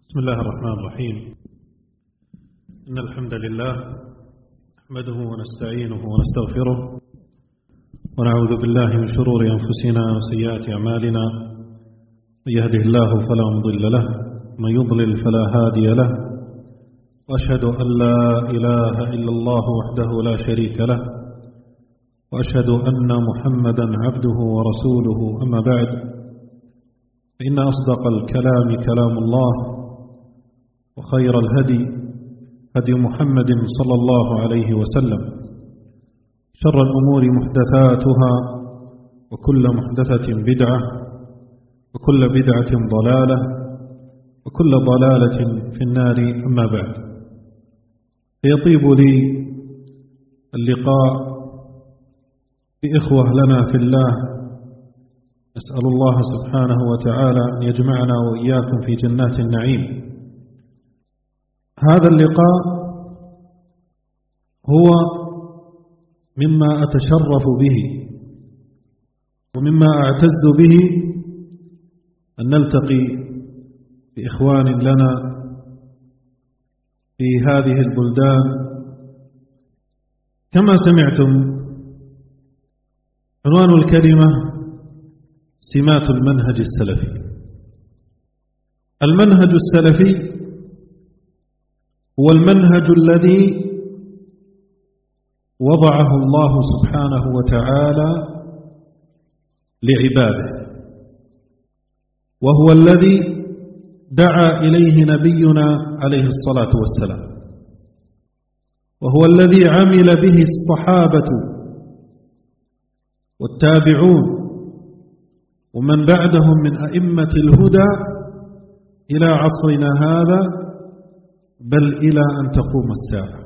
بسم الله الرحمن الرحيم. إن الحمد لله نحمده ونستعينه ونستغفره ونعوذ بالله من شرور أنفسنا وسيئات أعمالنا. من يهده الله فلا مضل له ومن يضلل فلا هادي له، وأشهد أن لا إله إلا الله وحده لا شريك له، وأشهد أن محمدا عبده ورسوله. أما بعد، فإن أصدق الكلام كلام الله، وخير الهدي هدي محمد صلى الله عليه وسلم، شر الأمور محدثاتها، وكل محدثة بدعة، وكل بدعة ضلالة، وكل ضلالة في النار. أما بعد، فيطيب لي اللقاء بإخوة لنا في الله، نسأل الله سبحانه وتعالى أن يجمعنا وإياكم في جنات النعيم. هذا اللقاء هو مما أتشرف به ومما أعتز به، أن نلتقي بإخوان لنا في هذه البلدان. كما سمعتم، عنوان الكلمة سمات المنهج السلفي. المنهج السلفي هو المنهج الذي وضعه الله سبحانه وتعالى لعباده، وهو الذي دعا إليه نبينا عليه الصلاة والسلام، وهو الذي عمل به الصحابة والتابعون ومن بعدهم من أئمة الهدى إلى عصرنا هذا، بل إلى أن تقوم الساعة.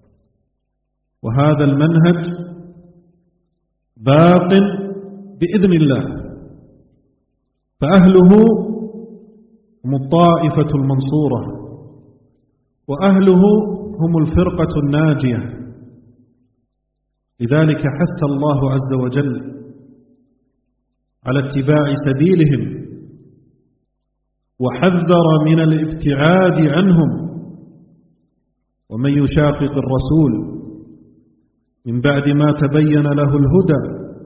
وهذا المنهج باق بإذن الله، فأهله هم الطائفة المنصورة، وأهله هم الفرقة الناجية. لذلك حث الله عز وجل على اتباع سبيلهم، وحذر من الابتعاد عنهم. ومن يشاقق الرسول من بعد ما تبين له الهدى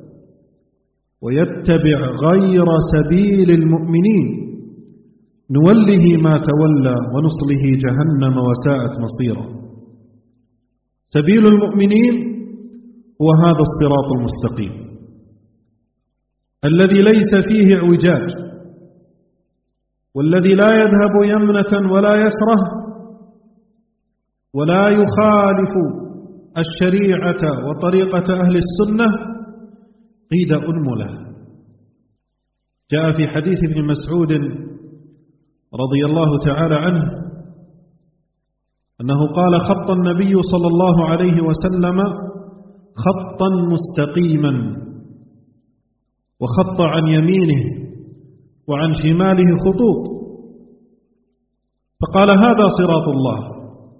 ويتبع غير سبيل المؤمنين نوله ما تولى ونصله جهنم وساءت مصيرا. سبيل المؤمنين هو هذا الصراط المستقيم الذي ليس فيه اعوجاج، والذي لا يذهب يمنة ولا يسرة، ولا يخالف الشريعة وطريقة أهل السنة قيد أنملة. جاء في حديث ابن مسعود رضي الله تعالى عنه أنه قال: خط النبي صلى الله عليه وسلم خطا مستقيما، وخط عن يمينه وعن شماله خطوط، فقال: هذا صراط الله،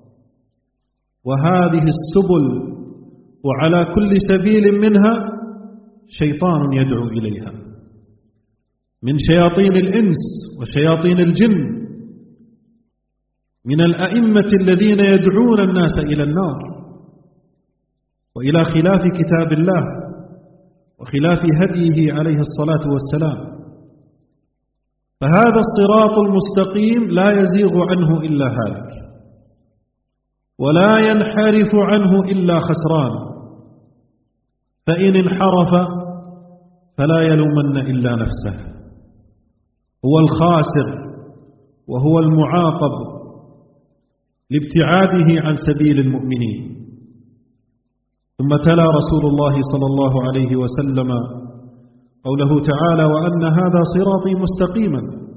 وهذه السبل، وعلى كل سبيل منها شيطان يدعو إليها، من شياطين الإنس وشياطين الجن، من الأئمة الذين يدعون الناس إلى النار وإلى خلاف كتاب الله وخلاف هديه عليه الصلاة والسلام. فهذا الصراط المستقيم لا يزيغ عنه إلا هالك، ولا ينحرف عنه إلا خسران، فإن انحرف فلا يلومن إلا نفسه. هو الخاسر وهو المعاقب لابتعاده عن سبيل المؤمنين. ثم تلا رسول الله صلى الله عليه وسلم قوله تعالى: وأن هذا صراطي مستقيما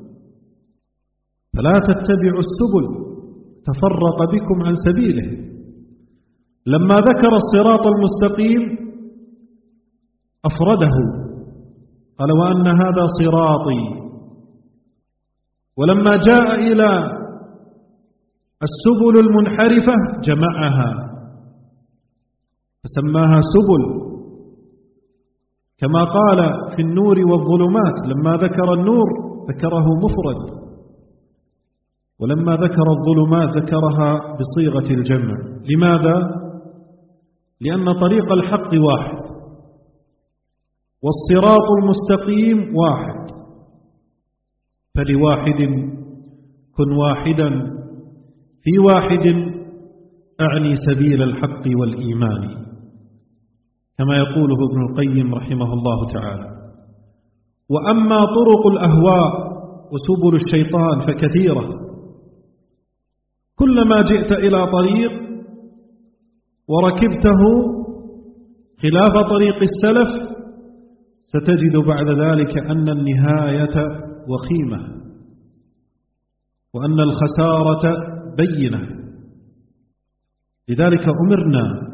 فلا تتبعوا السبل تفرق بكم عن سبيله. لما ذكر الصراط المستقيم أفرده، قال: وأن هذا صراطي. ولما جاء إلى السبل المنحرفة جمعها فسماها سبل، كما قال في النور والظلمات، لما ذكر النور ذكره مفرد، ولما ذكر الظلمات ذكرها بصيغة الجمع. لماذا؟ لأن طريق الحق واحد، والصراط المستقيم واحد، فلواحد كن واحدا في واحد، أعني سبيل الحق والإيمان، كما يقوله ابن القيم رحمه الله تعالى. وأما طرق الأهواء وسبل الشيطان فكثيرة، كلما جئت إلى طريق وركبته خلاف طريق السلف ستجد بعد ذلك أن النهاية وخيمة، وأن الخسارة بينة. لذلك أمرنا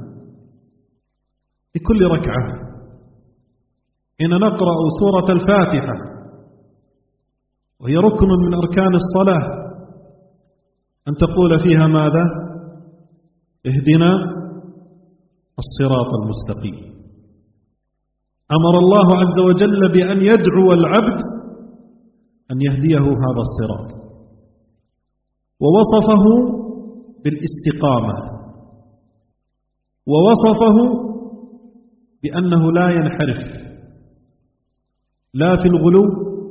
بكل ركعة حين نقرأ سورة الفاتحة، وهي ركن من أركان الصلاة، أن تقول فيها ماذا؟ اهدنا الصراط المستقيم. أمر الله عز وجل بأن يدعو العبد أن يهديه هذا الصراط، ووصفه بالاستقامة، ووصفه بأنه لا ينحرف لا في الغلو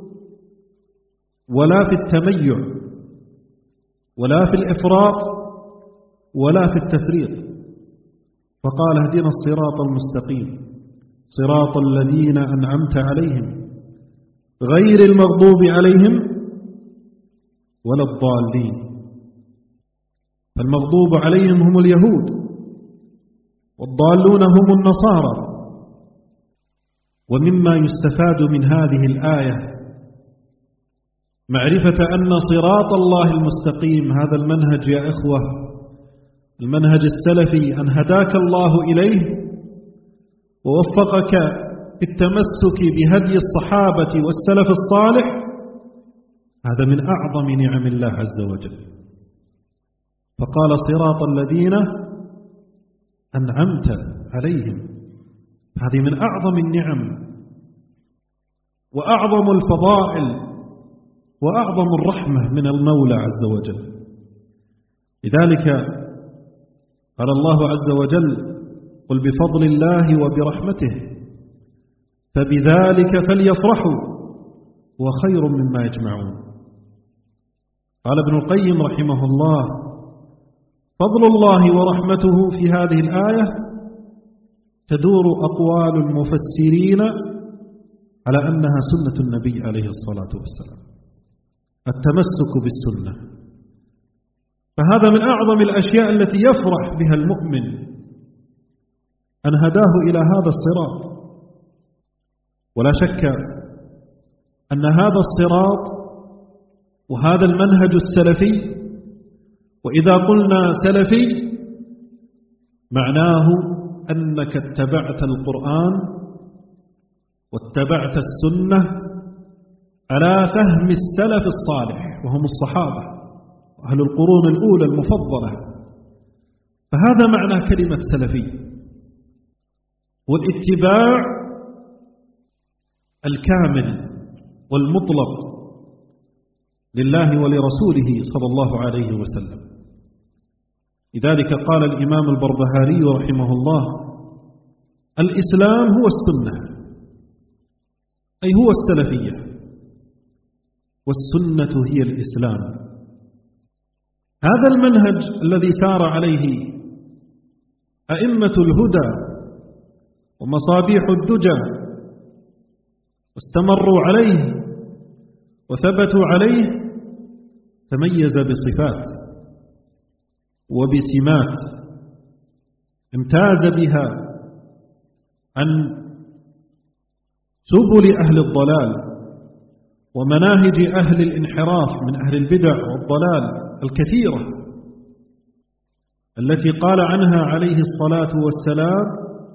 ولا في التميع ولا في الإفراط ولا في التفريط، فقال اهدنا الصراط المستقيم صراط الذين أنعمت عليهم غير المغضوب عليهم ولا الضالين. فالمغضوب عليهم هم اليهود، والضالون هم النصارى. ومما يستفاد من هذه الآية معرفة أن صراط الله المستقيم هذا المنهج يا إخوة، المنهج السلفي أن هداك الله إليه ووفقك التمسك بهدي الصحابة والسلف الصالح، هذا من أعظم نعم الله عز وجل. فقال صراط الذين أنعمت عليهم، هذه من أعظم النعم وأعظم الفضائل وأعظم الرحمة من المولى عز وجل. لذلك قال الله عز وجل قل بفضل الله وبرحمته فبذلك فليفرحوا هو خير مما يجمعون. قال ابن القيم رحمه الله فضل الله ورحمته في هذه الآية تدور أقوال المفسرين على أنها سنة النبي عليه الصلاة والسلام، التمسك بالسنة. فهذا من أعظم الأشياء التي يفرح بها المؤمن أن هداه إلى هذا الصراط. ولا شك أن هذا الصراط وهذا المنهج السلفي، وإذا قلنا سلفي معناه أنك اتبعت القرآن واتبعت السنة على فهم السلف الصالح وهم الصحابة أهل القرون الأولى المفضلة. فهذا معنى كلمة سلفي، والاتباع الكامل والمطلق لله ولرسوله صلى الله عليه وسلم. لذلك قال الإمام البربهاري رحمه الله الإسلام هو السنة، أي هو السلفية، والسنة هي الإسلام. هذا المنهج الذي سار عليه أئمة الهدى ومصابيح الدجى واستمروا عليه وثبتوا عليه تميز بصفات وبسمات امتاز بها عن سبل أهل الضلال ومناهج أهل الانحراف من أهل البدع والضلال الكثيرة التي قال عنها عليه الصلاة والسلام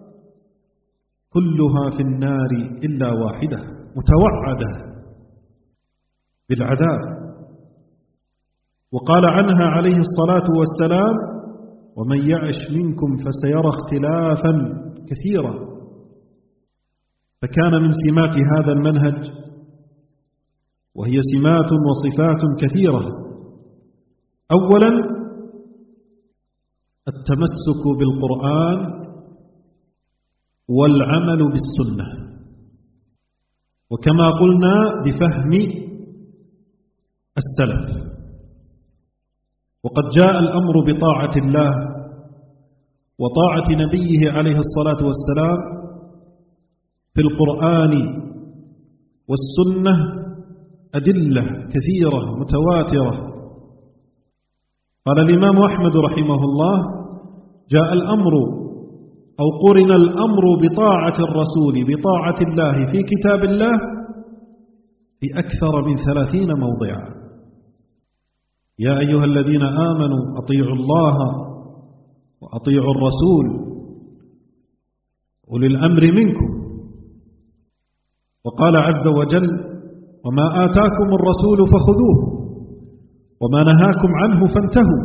كلها في النار إلا واحدة متوعدة بالعذاب. وقال عنها عليه الصلاة والسلام ومن يعش منكم فسيرى اختلافا كثيرا. فكان من سمات هذا المنهج، وهي سمات وصفات كثيرة، أولا التمسك بالقرآن والعمل بالسنة، وكما قلنا بفهم السلف. وقد جاء الأمر بطاعة الله وطاعة نبيه عليه الصلاة والسلام في القرآن والسنة أدلة كثيرة متواترة. قال الإمام أحمد رحمه الله: جاء الأمر أو قرن الأمر بطاعة الرسول بطاعة الله في كتاب الله في أكثر من 30 موضعا. يا أيها الذين آمنوا أطيعوا الله وأطيعوا الرسول أولي الأمر منكم. وقال عز وجل: وما آتاكم الرسول فخذوه وما نهاكم عنه فانتهوا،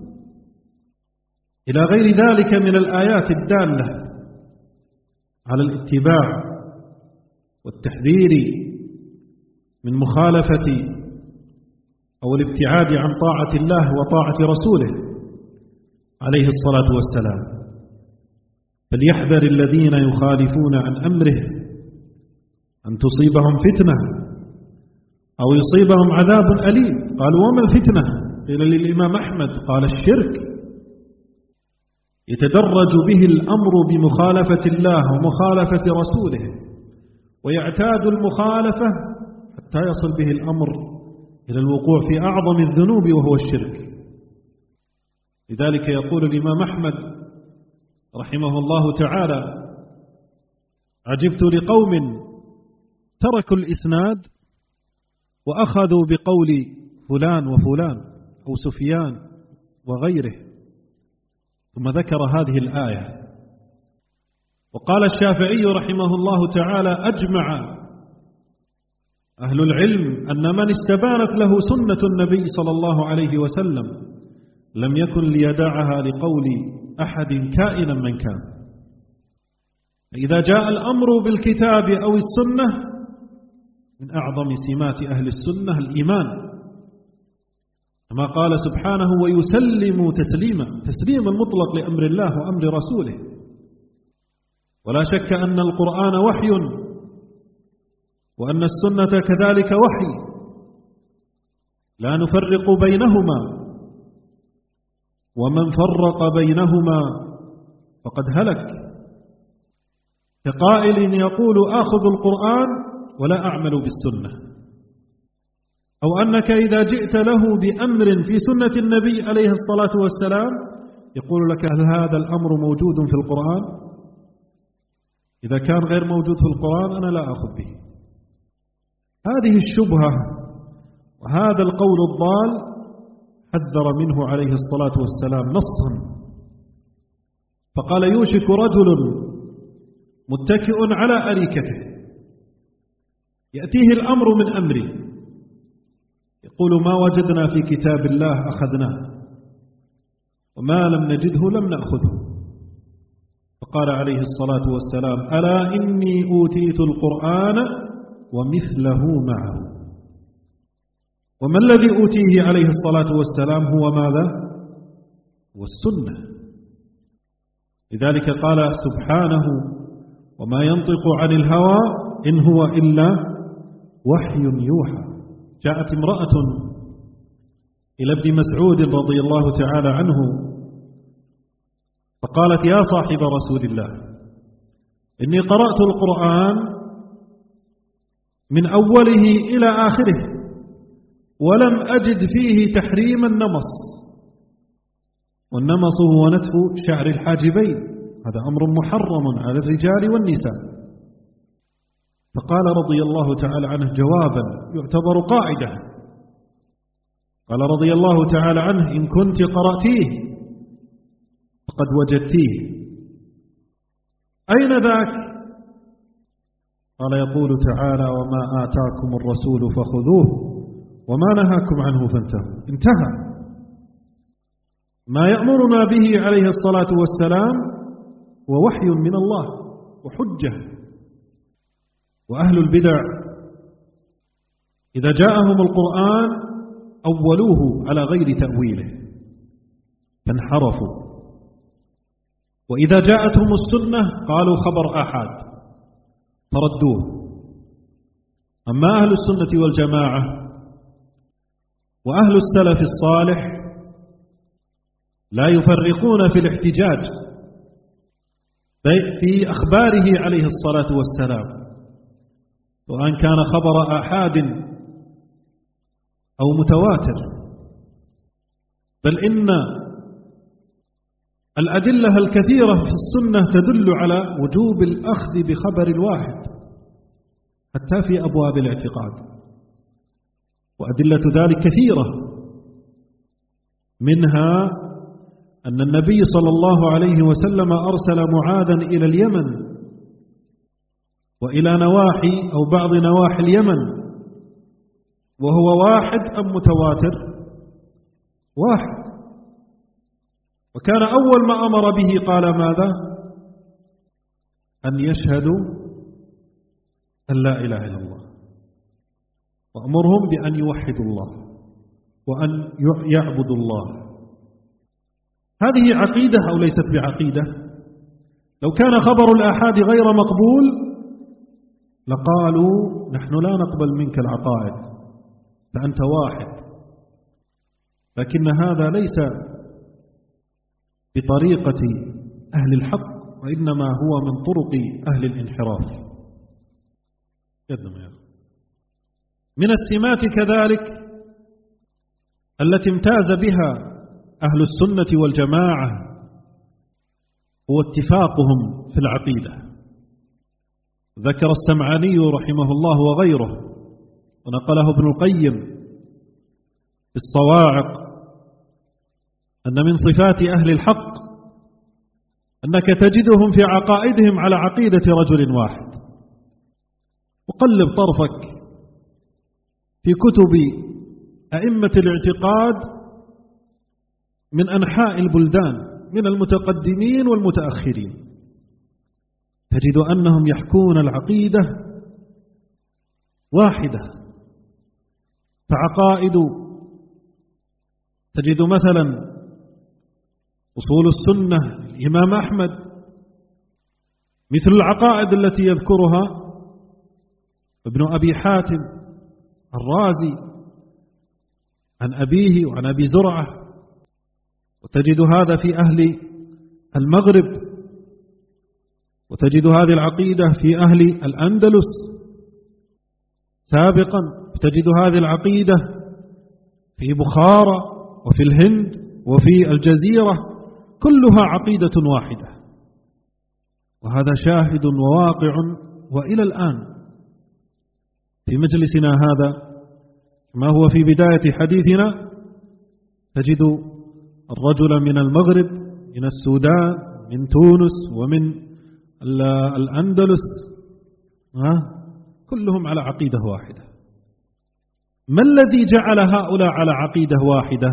إلى غير ذلك من الآيات الدالة على الاتباع والتحذير من مخالفة أو الابتعاد عن طاعة الله وطاعة رسوله عليه الصلاة والسلام. فليحذر الذين يخالفون عن أمره أن تصيبهم فتنة أو يصيبهم عذاب أليم. قالوا: وما الفتنة؟ قيل للإمام أحمد: قال: الشرك يتدرج به الأمر بمخالفة الله ومخالفة رسوله، ويعتاد المخالفة حتى يصل به الأمر إلى الوقوع في أعظم الذنوب وهو الشرك. لذلك يقول الإمام أحمد رحمه الله تعالى: عجبت لقوم تركوا الإسناد وأخذوا بقول فلان وفلان أو سفيان وغيره، ثم ذكر هذه الآية. وقال الشافعي رحمه الله تعالى: أجمع أهل العلم أن من استبانت له سنة النبي صلى الله عليه وسلم لم يكن ليدعها لقول أحد كائنا من كان. إذا جاء الأمر بالكتاب أو السنة من أعظم سمات أهل السنة الإيمان، كما قال سبحانه: ويسلم تسليما مطلق لأمر الله وأمر رسوله. ولا شك أن القرآن وحي وأن السنة كذلك وحي، لا نفرق بينهما، ومن فرق بينهما فقد هلك، كقائل يقول: آخذ القرآن ولا أعمل بالسنة، أو أنك إذا جئت له بأمر في سنة النبي عليه الصلاة والسلام يقول لك: هل هذا الأمر موجود في القرآن؟ إذا كان غير موجود في القرآن أنا لا أخذ به. هذه الشبهة وهذا القول الضال حذر منه عليه الصلاة والسلام نصا، فقال: يوشك رجل متكئ على أريكته يأتيه الأمر من أمري يقول: ما وجدنا في كتاب الله أخذناه وما لم نجده لم نأخذه. فقال عليه الصلاة والسلام: ألا إني أوتيت القرآن ومثله معه. وما الذي أوتيه عليه الصلاة والسلام هو ماذا؟ هو السنة. لذلك قال سبحانه: وما ينطق عن الهوى إن هو إلا وحي يوحى. جاءت امرأة إلى ابن مسعود رضي الله تعالى عنه فقالت: يا صاحب رسول الله، إني قرأت القرآن من أوله إلى آخره ولم أجد فيه تحريم النمص، والنمص هو نتف شعر الحاجبين، هذا أمر محرم على الرجال والنساء. فقال رضي الله تعالى عنه جوابا يعتبر قاعدة، قال رضي الله تعالى عنه: إن كنت قرأتيه فقد وجدتيه. أين ذاك؟ قال: يقول تعالى: وما آتاكم الرسول فخذوه وما نهاكم عنه فانتهوا. انتهى. ما يأمرنا به عليه الصلاة والسلام هو وحي من الله وحجة. وأهل البدع إذا جاءهم القرآن أولوه على غير تأويله فانحرفوا. وإذا جاءتهم السنة قالوا خبر آحاد فردوه. أما أهل السنة والجماعة وأهل السلف الصالح لا يفرقون في الاحتجاج في أخباره عليه الصلاة والسلام، وأن كان خبر آحاد أو متواتر، بل إن الأدلة الكثيرة في السنة تدل على وجوب الأخذ بخبر الواحد حتى في أبواب الاعتقاد، وأدلة ذلك كثيرة، منها أن النبي صلى الله عليه وسلم أرسل معاذا إلى اليمن وإلى نواحي أو بعض نواحي اليمن، وهو واحد أم متواتر؟ واحد. وكان أول ما أمر به قال ماذا؟ أن يشهدوا أن لا إله إلا الله، وأمرهم بأن يوحدوا الله وأن يعبدوا الله. هذه عقيدة أو ليست بعقيدة؟ لو كان خبر الآحاد غير مقبول لقالوا نحن لا نقبل منك العقائد فأنت واحد، لكن هذا ليس بطريقة أهل الحق، وإنما هو من طرق أهل الانحراف. من السمات كذلك التي امتاز بها أهل السنة والجماعة هو اتفاقهم في العقيدة. ذكر السمعاني رحمه الله وغيره، ونقله ابن القيم في الصواعق، أن من صفات أهل الحق أنك تجدهم في عقائدهم على عقيدة رجل واحد. وقلب طرفك في كتب أئمة الاعتقاد من أنحاء البلدان من المتقدمين والمتأخرين، تجد أنهم يحكون العقيدة واحدة. فعقائد تجد مثلا أصول السنة الإمام أحمد مثل العقائد التي يذكرها ابن أبي حاتم الرازي عن أبيه وعن أبي زرعة، وتجد هذا في أهل المغرب، وتجد هذه العقيدة في أهل الأندلس سابقا، وتجد هذه العقيدة في بخارى وفي الهند وفي الجزيرة، كلها عقيدة واحدة. وهذا شاهد وواقع، وإلى الآن في مجلسنا هذا ما هو في بداية حديثنا تجد الرجل من المغرب، من السودان، من تونس، ومن الأندلس، كلهم على عقيدة واحدة. ما الذي جعل هؤلاء على عقيدة واحدة؟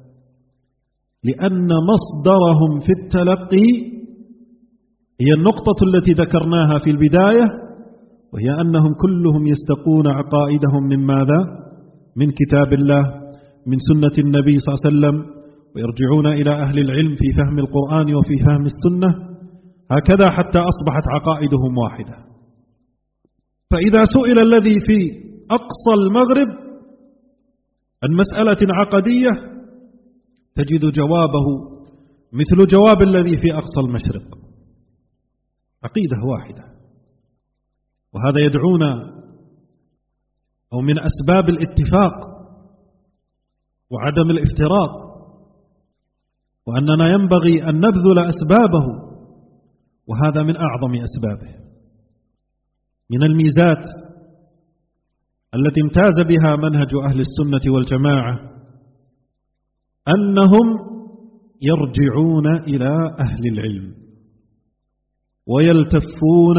لأن مصدرهم في التلقي هي النقطة التي ذكرناها في البداية، وهي أنهم كلهم يستقون عقائدهم من ماذا؟ من كتاب الله، من سنة النبي صلى الله عليه وسلم، ويرجعون إلى أهل العلم في فهم القرآن وفي فهم السنة، هكذا حتى أصبحت عقائدهم واحدة. فإذا سئل الذي في أقصى المغرب عن مسألة عقدية تجد جوابه مثل جواب الذي في أقصى المشرق، عقيدة واحدة. وهذا يدعونا أو من أسباب الاتفاق وعدم الافتراق، وأننا ينبغي أن نبذل أسبابه، وهذا من أعظم أسبابه. من الميزات التي امتاز بها منهج أهل السنة والجماعة أنهم يرجعون إلى أهل العلم ويلتفون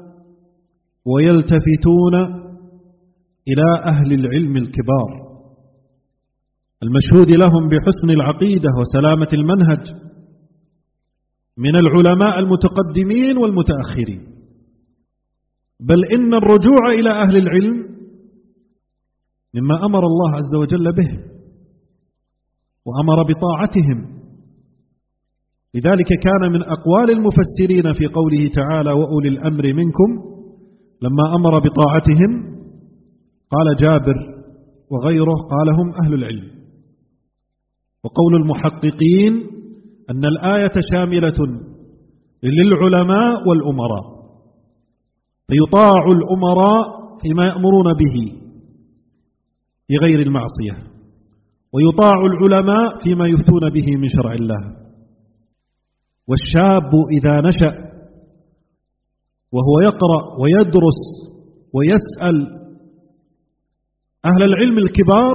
ويلتفتون إلى أهل العلم الكبار المشهود لهم بحسن العقيدة وسلامة المنهج من العلماء المتقدمين والمتأخرين. بل إن الرجوع إلى أهل العلم مما أمر الله عز وجل به، وأمر بطاعتهم. لذلك كان من أقوال المفسرين في قوله تعالى وأولي الأمر منكم لما أمر بطاعتهم، قال جابر وغيره قال هم أهل العلم. وقول المحققين أن الآية شاملة للعلماء والأمراء، فيطاع الأمراء فيما يأمرون به بغير المعصية، ويطاع العلماء فيما يفتون به من شرع الله. والشاب إذا نشأ وهو يقرأ ويدرس ويسأل أهل العلم الكبار،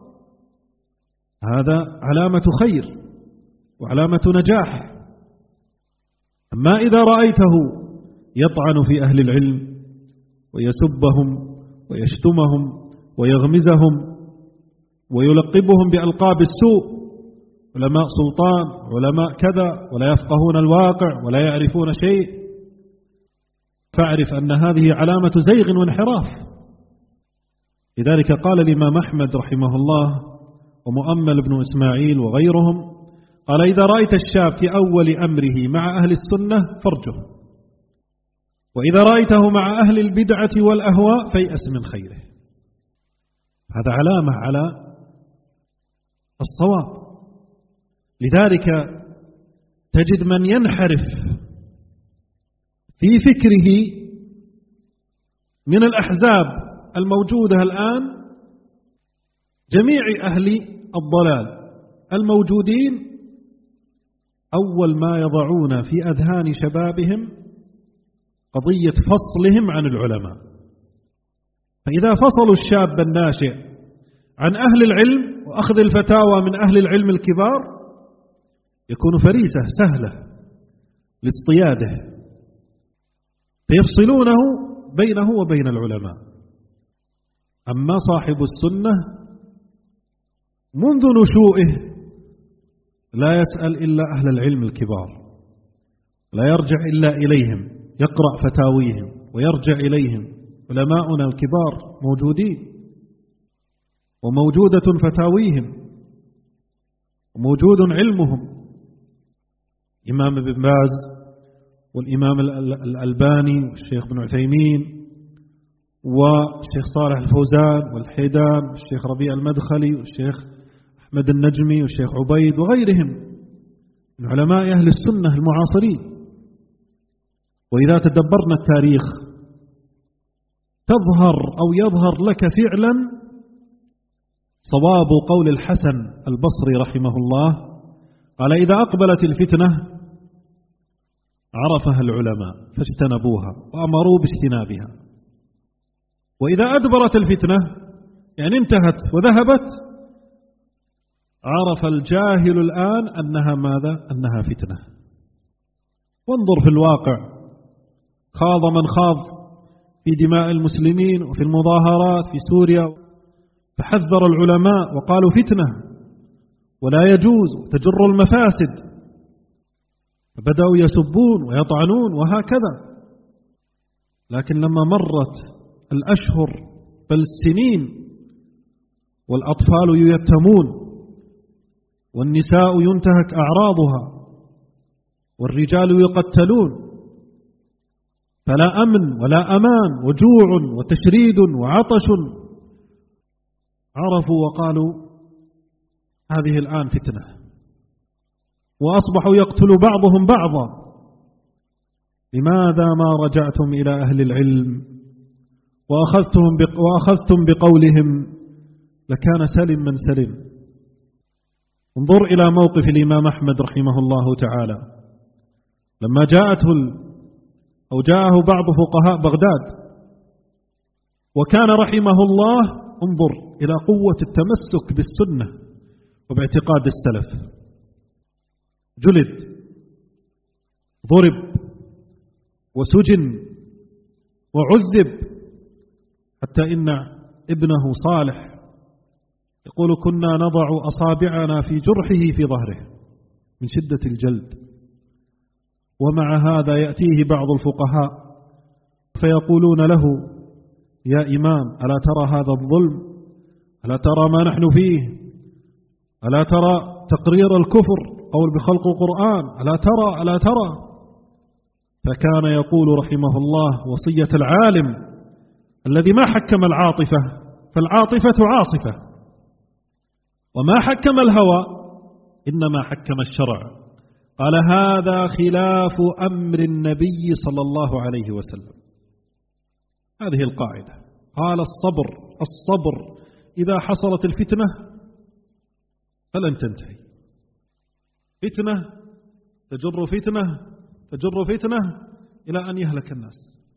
هذا علامة خير وعلامة نجاح. أما إذا رأيته يطعن في أهل العلم ويسبهم ويشتمهم ويغمزهم ويلقبهم بألقاب السوء، علماء سلطان، علماء كذا، ولا يفقهون الواقع ولا يعرفون شيء، فاعرف أن هذه علامة زيغ وانحراف. لذلك قال الإمام أحمد رحمه الله ومؤمل بن إسماعيل وغيرهم، قال إذا رأيت الشاب في أول أمره مع أهل السنة فارجه، وإذا رأيته مع أهل البدعة والأهواء فيأس من خيره. هذا علامة على الصواب. لذلك تجد من ينحرف في فكره من الأحزاب الموجودة الآن، جميع أهل الضلال الموجودين أول ما يضعون في أذهان شبابهم قضية فصلهم عن العلماء. فإذا فصلوا الشاب الناشئ عن أهل العلم وأخذ الفتاوى من أهل العلم الكبار، يكون فريسة سهلة لاصطياده، فيفصلونه بينه وبين العلماء. أما صاحب السنة منذ نشوئه لا يسأل إلا أهل العلم الكبار، لا يرجع إلا إليهم، يقرأ فتاويهم ويرجع إليهم. علماؤنا الكبار موجودين وموجودة فتاويهم وموجود علمهم، إمام ابن باز والإمام الألباني والشيخ بن عثيمين والشيخ صالح الفوزان والحيدان والشيخ ربيع المدخلي والشيخ أحمد النجمي والشيخ عبيد وغيرهم من علماء أهل السنة المعاصرين. وإذا تدبرنا التاريخ تظهر أو يظهر لك فعلا صواب قول الحسن البصري رحمه الله، قال إذا أقبلت الفتنة عرفها العلماء فاجتنبوها وأمروا باجتنابها، وإذا أدبرت الفتنة يعني انتهت وذهبت، عرف الجاهل الآن أنها ماذا؟ أنها فتنة. وانظر في الواقع، خاض من خاض في دماء المسلمين وفي المظاهرات في سوريا، فحذر العلماء وقالوا فتنة ولا يجوز تجر المفاسد، فبدأوا يسبون ويطعنون وهكذا. لكن لما مرت الأشهر بل السنين والأطفال ييتمون والنساء ينتهك أعراضها والرجال يقتلون، فلا أمن ولا أمان وجوع وتشريد وعطش، عرفوا وقالوا هذه الآن فتنة، وأصبحوا يقتل بعضهم بعضا. لماذا ما رجعتم إلى أهل العلم وأخذتم بقولهم؟ لكان سلم من سلم. انظر إلى موقف الإمام أحمد رحمه الله تعالى لما جاءه بعض فقهاء بغداد، وكان رحمه الله، انظر إلى قوة التمسك بالسنة وباعتقاد السلف، جلد، ضرب وسجن وعذب، حتى إن ابنه صالح يقول كنا نضع أصابعنا في جرحه في ظهره من شدة الجلد. ومع هذا يأتيه بعض الفقهاء فيقولون له يا إمام ألا ترى هذا الظلم؟ ألا ترى ما نحن فيه؟ ألا ترى تقرير الكفر، قول بخلق القرآن، ألا ترى. فكان يقول رحمه الله وصية العالم الذي ما حكم العاطفة، فالعاطفة عاصفة، وما حكم الهوى إنما حكم الشرع. قال: هذا خلاف أمر النبي صلى الله عليه وسلم. هذه القاعدة. قال: الصبر إذا حصلت الفتنة فلن تنتهي. فتنة تجر فتنة إلى أن يهلك الناس.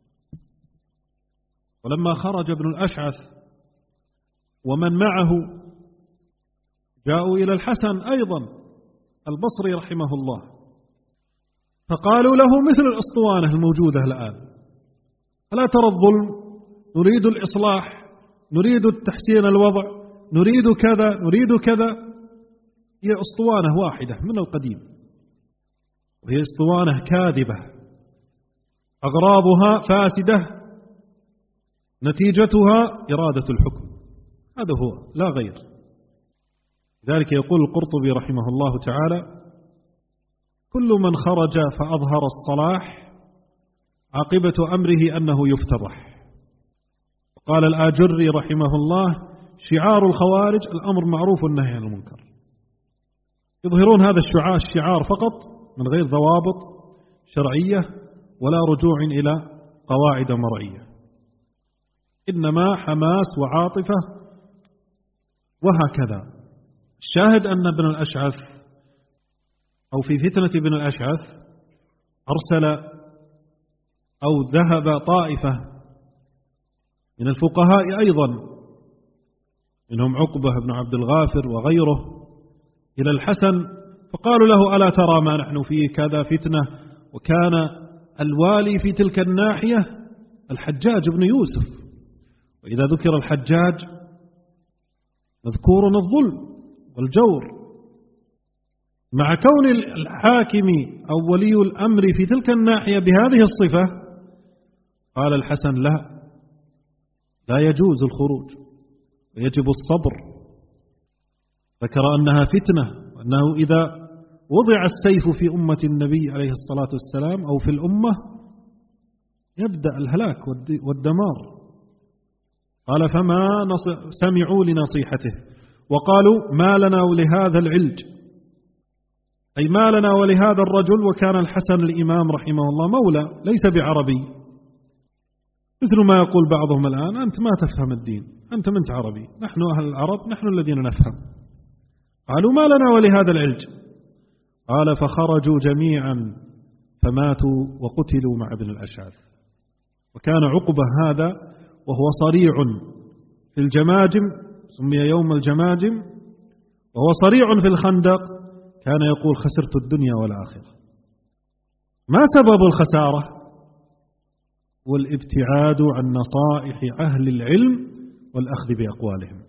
ولما خرج ابن الأشعث ومن معه جاءوا إلى الحسن أيضا البصري رحمه الله، فقالوا له مثل الأسطوانة الموجودة الآن: ألا ترى الظلم؟ نريد الإصلاح، نريد التحسين الوضع، نريد كذا. هي أسطوانة واحدة من القديم، وهي أسطوانة كاذبة، أغراضها فاسدة، نتيجتها إرادة الحكم. هذا هو لا غير. لذلك يقول القرطبي رحمه الله تعالى: كل من خرج فأظهر الصلاح عاقبة أمره أنه يفتضح. قال الآجري رحمه الله: شعار الخوارج الأمر معروف والنهي عن المنكر. يظهرون هذا الشعار فقط من غير ضوابط شرعية ولا رجوع إلى قواعد مرعية، إنما حماس وعاطفة وهكذا. الشاهد أن ابن الأشعث أو في فتنة ابن الأشعث أرسل أو ذهب طائفة من الفقهاء أيضا منهم عقبة بن عبد الغافر وغيره إلى الحسن، فقالوا له: ألا ترى ما نحن فيه؟ كذا فتنة. وكان الوالي في تلك الناحية الحجاج بن يوسف، وإذا ذكر الحجاج مذكور الظلم والجور. مع كون الحاكم أو ولي الأمر في تلك الناحية بهذه الصفة، قال الحسن: لا يجوز الخروج ويجب الصبر. ذكر أنها فتنة، وأنه إذا وضع السيف في أمة النبي عليه الصلاة والسلام أو في الأمة يبدأ الهلاك والدمار. قال: فما سمعوا لنصيحته وقالوا: ما لنا ولهذا العلج، أي ما لنا ولهذا الرجل. وكان الحسن الإمام رحمه الله مولى ليس بعربي، مثل ما يقول بعضهم الآن: أنت ما تفهم الدين، أنت منت عربي، نحن أهل العرب نحن الذين نفهم. قالوا: ما لنا ولهذا العلج. قال: فخرجوا جميعا فماتوا وقتلوا مع ابن الأشعث. وكان عقبة هذا وهو صريع في الجماجم، سمي يوم الجماجم، وهو صريع في الخندق، كان يقول: خسرت الدنيا والآخرة. ما سبب الخسارة؟ والابتعاد عن نصائح أهل العلم والأخذ بأقوالهم.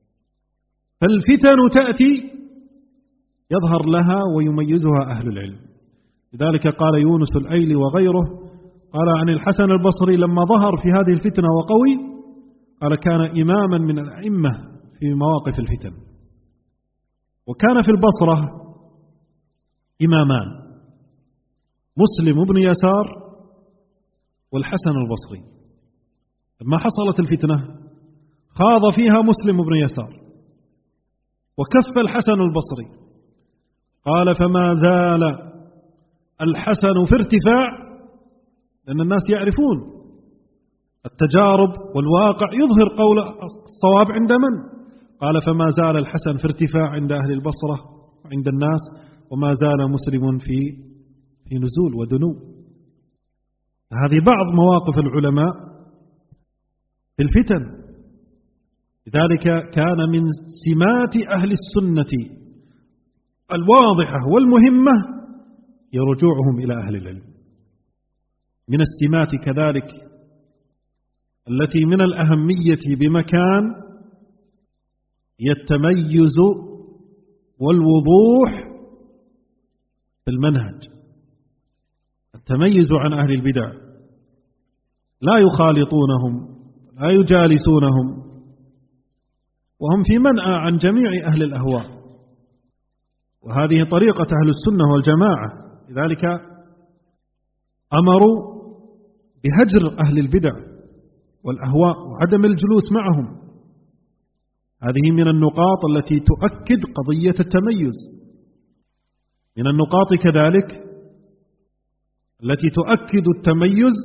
فالفتن تأتي يظهر لها ويميزها أهل العلم. لذلك قال يونس الأيلي وغيره، قال عن الحسن البصري لما ظهر في هذه الفتنة وقوي، قال: كان إماما من الأئمة في مواقف الفتن. وكان في البصرة إمامان، مسلم بن يسار والحسن البصري. لما حصلت الفتنة خاض فيها مسلم بن يسار وكف الحسن البصري. قال: فما زال الحسن في ارتفاع، لأن الناس يعرفون التجارب والواقع يظهر قول الصواب عند من. قال: فما زال الحسن في ارتفاع عند أهل البصرة وعند الناس، وما زال مسلم في نزول ودنو. هذه بعض مواقف العلماء في الفتن. لذلك كان من سمات أهل السنة الواضحة والمهمة هي رجوعهم إلى أهل العلم. من السمات كذلك التي من الأهمية بمكان هي التميز والوضوح في المنهج، التميز عن أهل البدع، لا يخالطونهم لا يجالسونهم، وهم في منأى عن جميع أهل الأهواء. وهذه طريقة أهل السنة والجماعة. لذلك أمروا بهجر أهل البدع والأهواء وعدم الجلوس معهم. هذه من النقاط التي تؤكد قضية التميز. من النقاط كذلك التي تؤكد التميز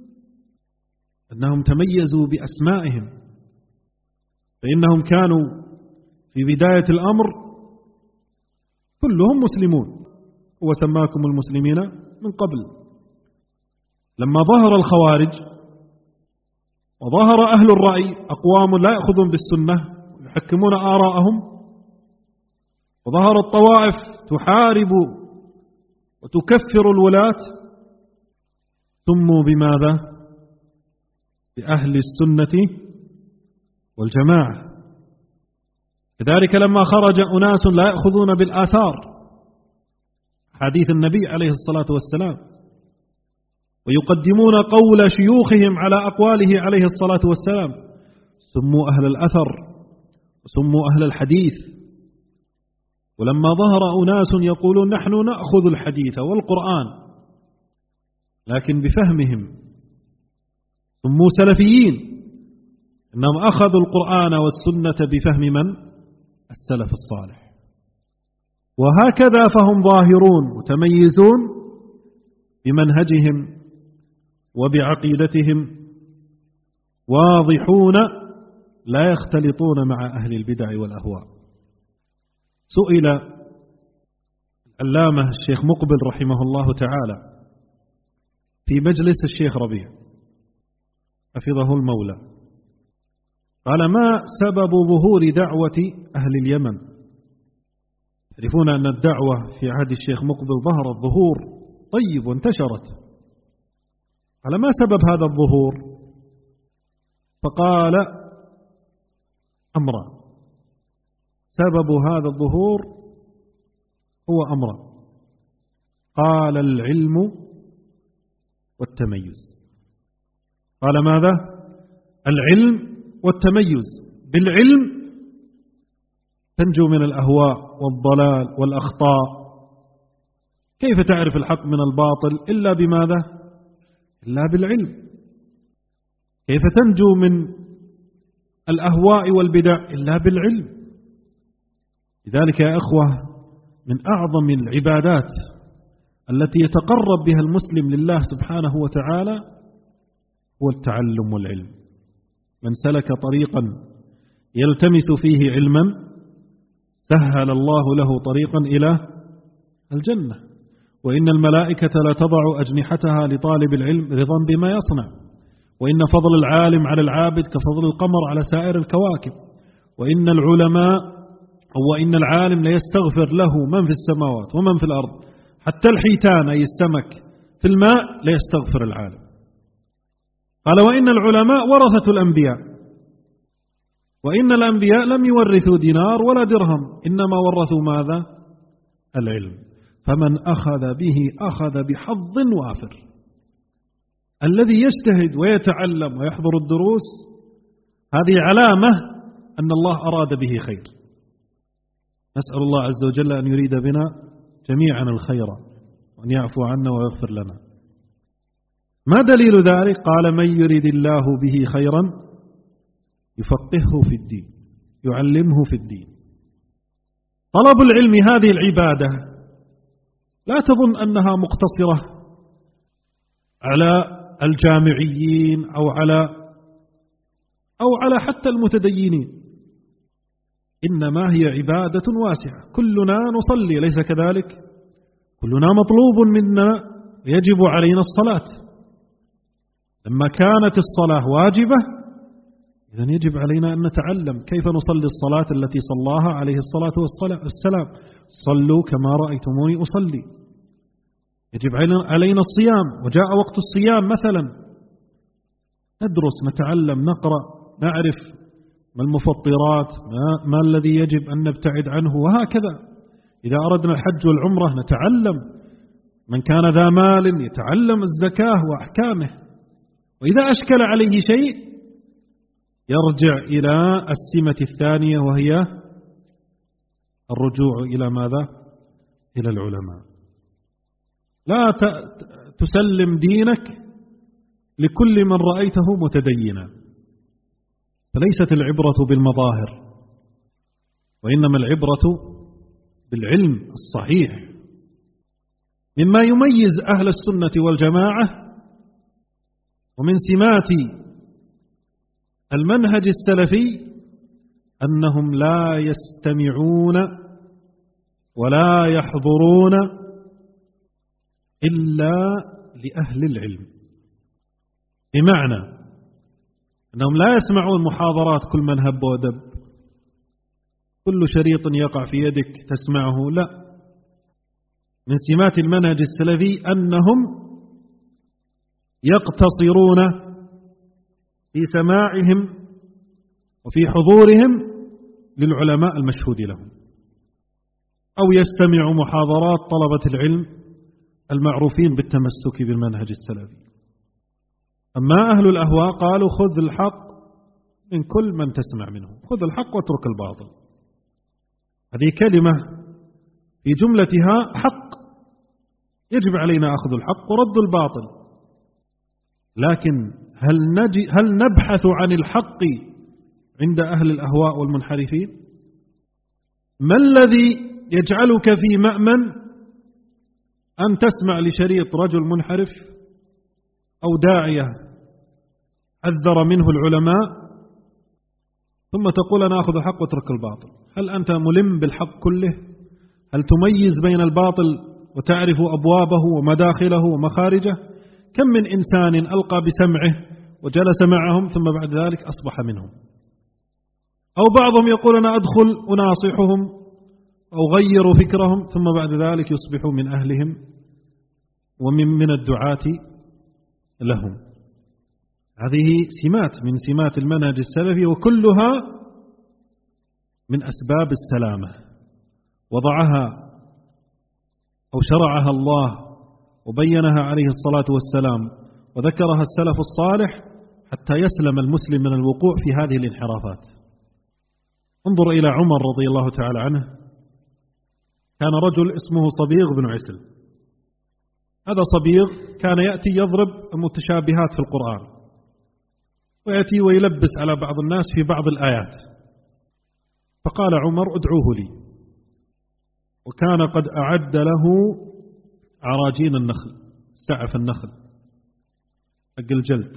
أنهم تميزوا بأسمائهم، فإنهم كانوا في بداية الأمر كلهم مسلمون، هو سماكم المسلمين من قبل. لما ظهر الخوارج وظهر أهل الرأي أقوام لا يأخذون بالسنة يحكمون آراءهم، وظهر الطوائف تحارب وتكفر الولاة، سموا بماذا؟ بأهل السنة والجماعة. كذلك لما خرج أناس لا يأخذون بالآثار حديث النبي عليه الصلاة والسلام ويقدمون قول شيوخهم على أقواله عليه الصلاة والسلام، سموا أهل الأثر وسموا أهل الحديث. ولما ظهر أناس يقولون نحن نأخذ الحديث والقرآن لكن بفهمهم، سموا سلفيين، إنهم أخذوا القرآن والسنة بفهم من؟ السلف الصالح. وهكذا فهم ظاهرون متميزون بمنهجهم وبعقيدتهم، واضحون لا يختلطون مع أهل البدع والأهواء. سئل العلامة الشيخ مقبل رحمه الله تعالى في مجلس الشيخ ربيع حفظه المولى، قال: ما سبب ظهور دعوة أهل اليمن؟ تعرفون أن الدعوة في عهد الشيخ مقبل ظهرت ظهور طيب وانتشرت، قال: ما سبب هذا الظهور؟ فقال: أمران. سبب هذا الظهور هو أمران، قال: العلم والتميز. قال ماذا؟ العلم والتميز. بالعلم تنجو من الأهواء والضلال والأخطاء. كيف تعرف الحق من الباطل إلا بماذا؟ إلا بالعلم. كيف تنجو من الأهواء والبدع إلا بالعلم. لذلك يا إخوة من أعظم العبادات التي يتقرب بها المسلم لله سبحانه وتعالى هو التعلم والعلم. من سلك طريقا يلتمس فيه علما سهل الله له طريقا إلى الجنة. وإن الملائكة لا تضع أجنحتها لطالب العلم رضا بما يصنع. وإن فضل العالم على العابد كفضل القمر على سائر الكواكب. وإن العالم ليستغفر له من في السماوات ومن في الأرض، حتى الحيتان أي السمك في الماء ليستغفر العالم. قال: وإن العلماء ورثة الأنبياء، وإن الأنبياء لم يورثوا دينار ولا درهم، إنما ورثوا ماذا؟ العلم. فمن أخذ به أخذ بحظ وافر. الذي يجتهد ويتعلم ويحضر الدروس هذه علامة أن الله أراد به خير. نسأل الله عز وجل أن يريد بنا جميعا الخير وأن يعفو عنا ويغفر لنا. ما دليل ذلك؟ قال: من يريد الله به خيرا يفقهه في الدين، يعلمه في الدين. طلب العلم هذه العبادة لا تظن أنها مقتصرة على الجامعيين أو على حتى المتدينين، إنما هي عبادة واسعة. كلنا نصلي، ليس كذلك؟ كلنا مطلوب منا يجب علينا الصلاة. لما كانت الصلاة واجبة إذن يجب علينا أن نتعلم كيف نصلي الصلاة التي صلاها عليه الصلاة والسلام: صلوا كما رأيتموني أصلي. يجب علينا الصيام، وجاء وقت الصيام مثلا ندرس نتعلم نقرأ نعرف ما المفطرات، ما الذي يجب أن نبتعد عنه، وهكذا. إذا أردنا الحج والعمرة نتعلم. من كان ذا مال يتعلم الزكاة وأحكامه. وإذا أشكل عليه شيء يرجع إلى السمة الثانية وهي الرجوع إلى ماذا؟ إلى العلماء. لا تسلم دينك لكل من رأيته متدينا، فليست العبرة بالمظاهر، وإنما العبرة بالعلم الصحيح. مما يميز أهل السنة والجماعة ومن سمات المنهج السلفي أنهم لا يستمعون ولا يحضرون إلا لأهل العلم، بمعنى أنهم لا يسمعون محاضرات كل من هب ودب، كل شريط يقع في يدك تسمعه، لا. من سمات المنهج السلفي أنهم يقتصرون في سماعهم وفي حضورهم للعلماء المشهود لهم، أو يستمع محاضرات طلبة العلم المعروفين بالتمسك بالمنهج السلفي. أما أهل الأهواء قالوا خذ الحق من كل من تسمع منه، خذ الحق واترك الباطل. هذه كلمة في جملتها حق، يجب علينا أخذ الحق ورد الباطل، لكن هل نبحث عن الحق عند أهل الأهواء والمنحرفين؟ ما الذي يجعلك في مأمن أن تسمع لشريط رجل منحرف أو داعية حذر منه العلماء ثم تقول أنا أخذ الحق واترك الباطل؟ هل أنت ملم بالحق كله؟ هل تميز بين الباطل وتعرف أبوابه ومداخله ومخارجه؟ كم من إنسان ألقى بسمعه وجلس معهم ثم بعد ذلك أصبح منهم. أو بعضهم يقول أنا أدخل أناصحهم أو غيروا فكرهم ثم بعد ذلك يصبحوا من أهلهم ومن الدعاة لهم. هذه سمات من سمات المنهج السلفي، وكلها من أسباب السلامة، وضعها أو شرعها الله وبينها عليه الصلاة والسلام وذكرها السلف الصالح حتى يسلم المسلم من الوقوع في هذه الانحرافات. انظر إلى عمر رضي الله تعالى عنه، كان رجل اسمه صبيغ بن عسل. هذا صبيغ كان يأتي يضرب المتشابهات في القرآن، ويأتي ويلبس على بعض الناس في بعض الآيات. فقال عمر ادعوه لي، وكان قد أعد له عراجين النخل، سعف النخل حق الجلد.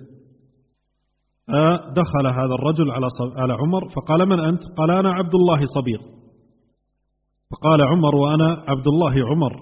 دخل هذا الرجل على عمر فقال من أنت؟ قال أنا عبد الله صبيغ. فقال عمر وأنا عبد الله عمر،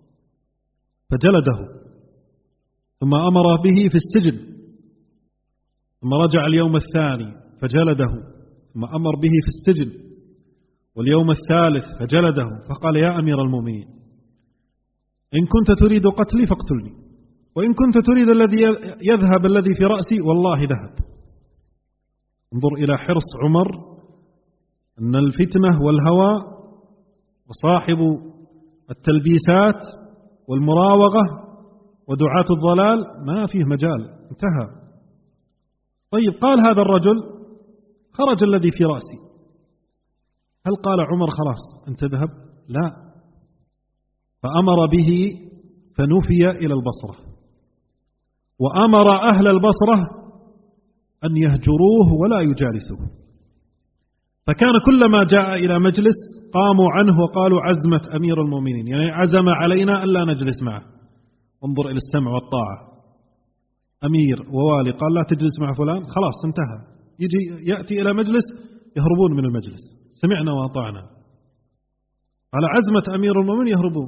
فجلده ثم أمر به في السجن، ثم رجع اليوم الثاني فجلده ثم أمر به في السجن، واليوم الثالث فجلده. فقال يا أمير المؤمنين إن كنت تريد قتلي فاقتلني، وإن كنت تريد الذي يذهب الذي في رأسي والله ذهب. انظر إلى حرص عمر، أن الفتنة والهوى وصاحب التلبيسات والمراوغة ودعاة الضلال ما فيه مجال، انتهى. طيب قال هذا الرجل خرج الذي في رأسي، هل قال عمر خلاص أنت تذهب؟ لا، فأمر به فنفي إلى البصرة، وأمر أهل البصرة أن يهجروه ولا يجالسوه. فكان كلما جاء إلى مجلس قاموا عنه وقالوا عزمة أمير المؤمنين، يعني عزم علينا ألا نجلس معه. انظر إلى السمع والطاعة. أمير ووالي قال لا تجلس مع فلان، خلاص انتهى. يأتي إلى مجلس يهربون من المجلس، سمعنا وأطعنا. على عزمة أمير المؤمنين يهربون.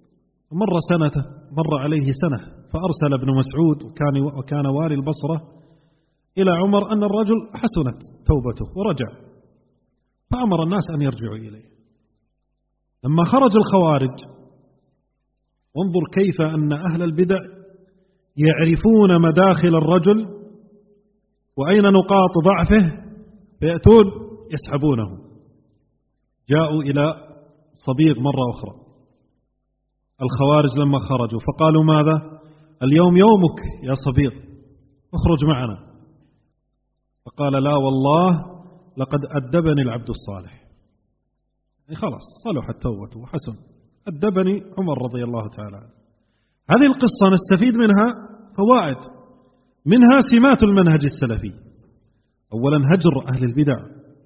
مر عليه سنة فأرسل ابن مسعود وكان والي البصرة إلى عمر أن الرجل حسنت توبته ورجع، فأمر الناس أن يرجعوا إليه. لما خرج الخوارج، وانظر كيف أن أهل البدع يعرفون مداخل الرجل وأين نقاط ضعفه فيأتون يسحبونه. جاءوا إلى صبيغ مرة أخرى الخوارج لما خرجوا فقالوا ماذا؟ اليوم يومك يا صبيغ، اخرج معنا. فقال لا والله لقد أدبني العبد الصالح، خلاص صلحت توبته وحسن، أدبني عمر رضي الله تعالى عنه. هذه القصة نستفيد منها فوائد، منها سمات المنهج السلفي. أولا هجر أهل البدع،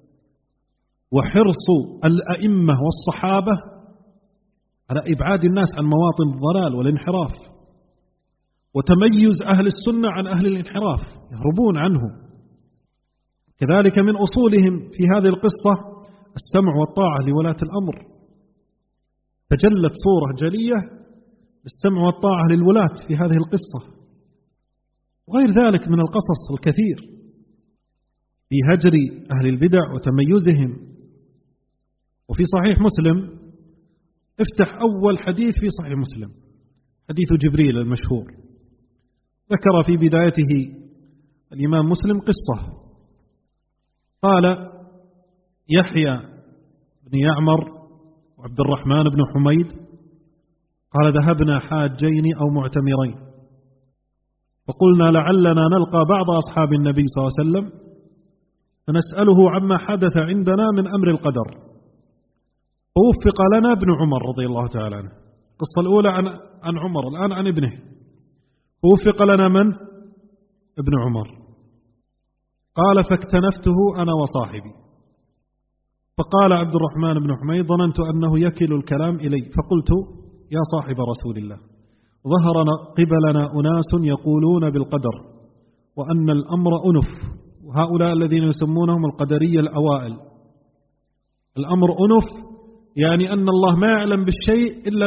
وحرص الأئمة والصحابة على إبعاد الناس عن مواطن الضلال والانحراف، وتميز أهل السنة عن أهل الانحراف يهربون عنه. كذلك من أصولهم في هذه القصة السمع والطاعة لولاة الأمر، تجلت صورة جلية للسمع والطاعة للولاة في هذه القصة، وغير ذلك من القصص الكثير في هجر أهل البدع وتميزهم. وفي صحيح مسلم، افتح أول حديث في صحيح مسلم، حديث جبريل المشهور، ذكر في بدايته الإمام مسلم قصة، قال يحيى بن يعمر وعبد الرحمن بن حميد قال ذهبنا حاجين أو معتمرين، فقلنا لعلنا نلقى بعض أصحاب النبي صلى الله عليه وسلم فنسأله عما حدث عندنا من أمر القدر، فوفق لنا ابن عمر رضي الله تعالى عنه. القصة الأولى عن عمر، الآن عن ابنه. ووفق لنا من؟ ابن عمر. قال فاكتنفته أنا وصاحبي، فقال عبد الرحمن بن حميد ظننت أنه يكل الكلام إلي، فقلت يا صاحب رسول الله، ظهر قبلنا أناس يقولون بالقدر وأن الأمر أنف، وهؤلاء الذين يسمونهم القدرية الأوائل. الأمر أنف يعني أن الله ما يعلم بالشيء إلا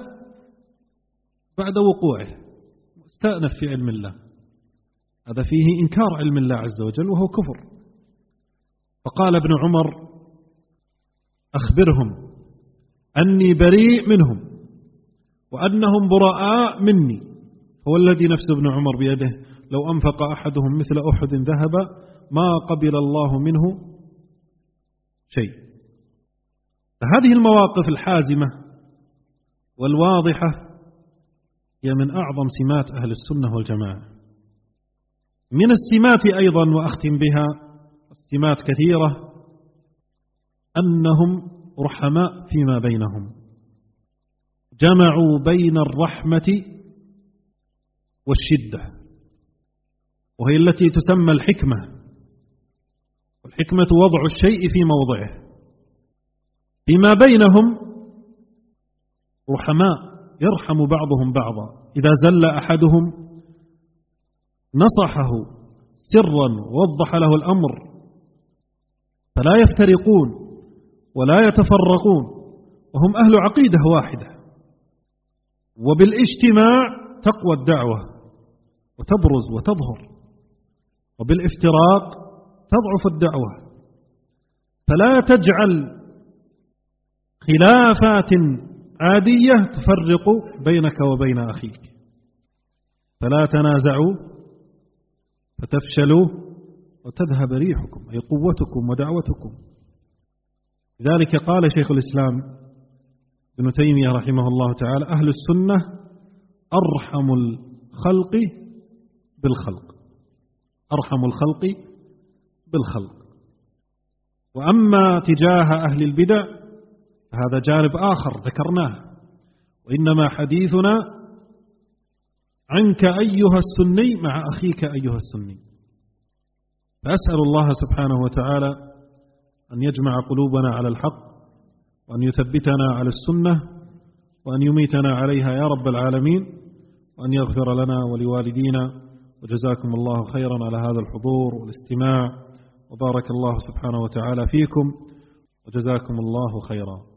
بعد وقوعه، استأنف في علم الله، هذا فيه إنكار علم الله عز وجل وهو كفر. فقال ابن عمر أخبرهم أني بريء منهم وأنهم براء مني، هو الذي نفس ابن عمر بيده لو أنفق أحدهم مثل أحد ذهب ما قبل الله منه شيء. فهذه المواقف الحازمة والواضحة هي من أعظم سمات أهل السنة والجماعة. من السمات أيضا، وأختم بها، السمات كثيرة، أنهم رحماء فيما بينهم، جمعوا بين الرحمة والشدة، وهي التي تسمى الحكمة، والحكمة وضع الشيء في موضعه. فيما بينهم رحماء يرحم بعضهم بعضا، إذا زل أحدهم نصحه سرا ووضح له الأمر، فلا يفترقون ولا يتفرقون، وهم أهل عقيدة واحدة. وبالاجتماع تقوى الدعوة وتبرز وتظهر، وبالافتراق تضعف الدعوة. فلا تجعل خلافات عادية تفرق بينك وبين أخيك. فلا تنازعوا فتفشلوا وتذهب ريحكم، أي قوتكم ودعوتكم. لذلك قال شيخ الإسلام ابن تيمية رحمه الله تعالى أهل السنة أرحم الخلق بالخلق، أرحم الخلق بالخلق. وأما تجاه أهل البدع هذا جانب آخر ذكرناه، وإنما حديثنا عنك أيها السني مع أخيك أيها السني. فأسأل الله سبحانه وتعالى أن يجمع قلوبنا على الحق، وأن يثبتنا على السنة، وأن يميتنا عليها يا رب العالمين، وأن يغفر لنا ولوالدينا. وجزاكم الله خيرا على هذا الحضور والاستماع، وبارك الله سبحانه وتعالى فيكم، وجزاكم الله خيرا.